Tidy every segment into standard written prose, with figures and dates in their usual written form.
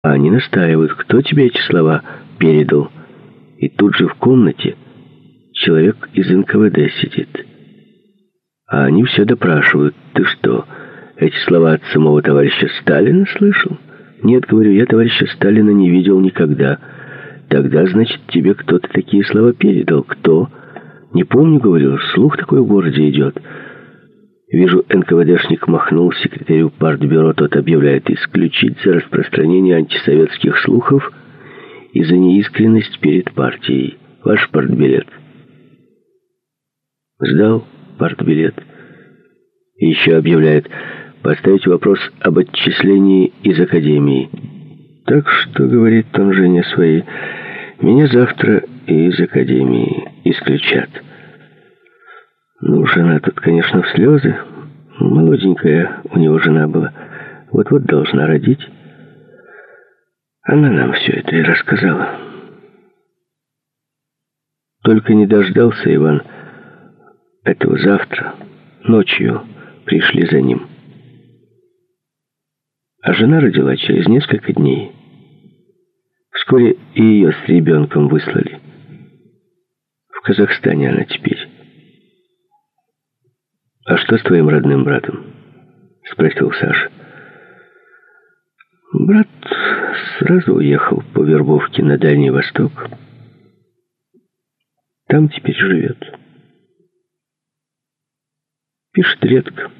А они настаивают, кто тебе эти слова передал. И тут же в комнате человек из НКВД сидит. А они все допрашивают. Ты что, эти слова от самого товарища Сталина слышал? Нет, говорю, я товарища Сталина не видел никогда. Тогда, значит, тебе кто-то такие слова передал. Кто? Не помню, говорю, слух такой в городе идет. Вижу, НКВДшник махнул секретарю партбюро, тот объявляет исключить за распространение антисоветских слухов и за неискренность перед партией. Ваш партбилет. Сдал партбилет. И еще объявляет поставить вопрос об отчислении из академии. Так что, говорит он жене своей, меня завтра из академии исключат. Ну, жена тут, конечно, в слезы. Молоденькая у него жена была. Вот-вот должна родить. Она нам все это и рассказала. Только не дождался Иван этого завтра. Ночью пришли за ним. А жена родила через несколько дней. Вскоре и ее с ребенком выслали. В Казахстане она теперь. «А что с твоим родным братом?» — спросил Саша. Брат сразу уехал по вербовке на Дальний Восток. Там теперь живет. Пишет редко.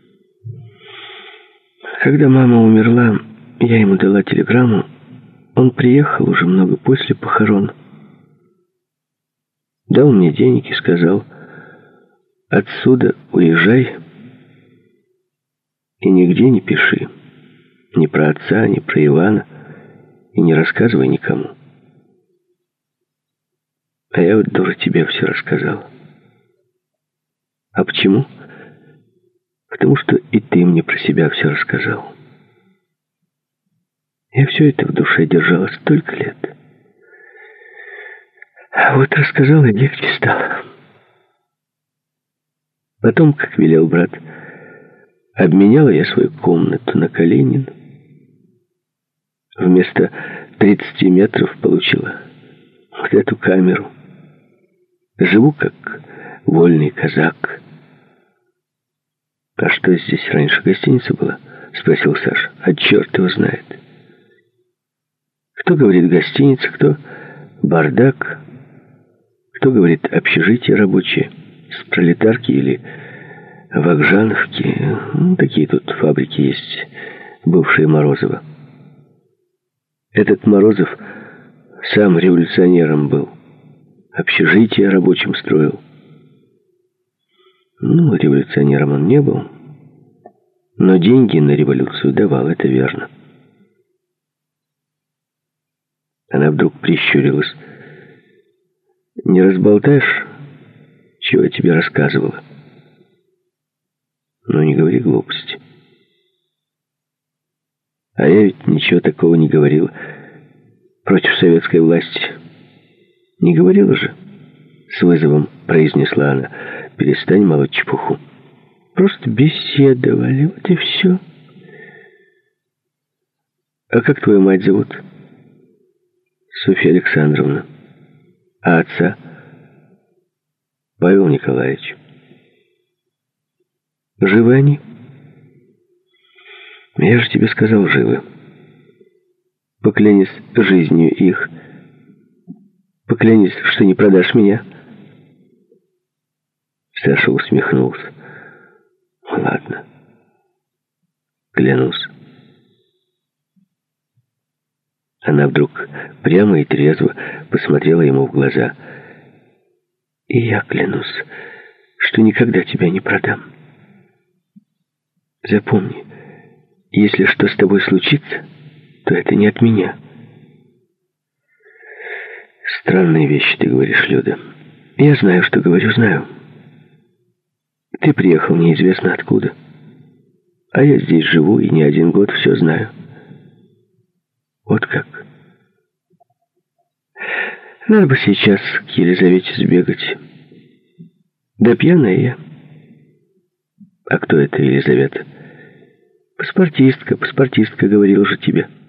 Когда мама умерла, я ему дала телеграмму. Он приехал уже много после похорон. Дал мне денег и сказал: отсюда уезжай и нигде не пиши. Ни про отца, ни про Ивана. И не рассказывай никому. А я вот, дура, тебе все рассказала. А почему? Потому что и ты мне про себя все рассказал. Я все это в душе держала столько лет. А вот рассказала, и легче стало. Потом, как велел брат, обменяла я свою комнату на Калинин. Вместо 30 метров получила вот эту камеру. Живу как вольный казак. «А что, здесь раньше гостиница была?» — спросил Саша. «А черт его знает. Кто говорит гостиница, кто бардак, кто говорит общежитие рабочее, с пролетарки или вокжановки. Ну, такие тут фабрики есть, бывшие Морозова. Этот Морозов сам революционером был, общежитие рабочим строил. Ну, революционером он не был, но деньги на революцию давал, это верно». Она вдруг прищурилась. «Не разболтаешь, чего я тебе рассказывала?» «Ну, не говори глупости». «А я ведь ничего такого не говорила против советской власти». «Не говорила же?» — с вызовом произнесла она. «Перестань молоть чепуху. Просто беседовали, вот и все». «А как твою мать зовут?» «Софья Александровна». «А отца?» «Павел Николаевич». «Живы они?» «Я же тебе сказал, живы. Поклянись жизнью их. Поклянись, что не продашь меня». Саша усмехнулся. «Ладно, клянусь». Она вдруг прямо и трезво посмотрела ему в глаза. «И я клянусь, что никогда тебя не продам. Запомни, если что с тобой случится, то это не от меня». «Странные вещи ты говоришь, Люда». «Я знаю, что говорю, знаю. Ты приехал неизвестно откуда. А я здесь живу и не один год все знаю. Вот как. Надо бы сейчас к Елизавете сбегать. Да пьяная я». «А кто это Елизавета?» Паспортистка, говорил же тебе».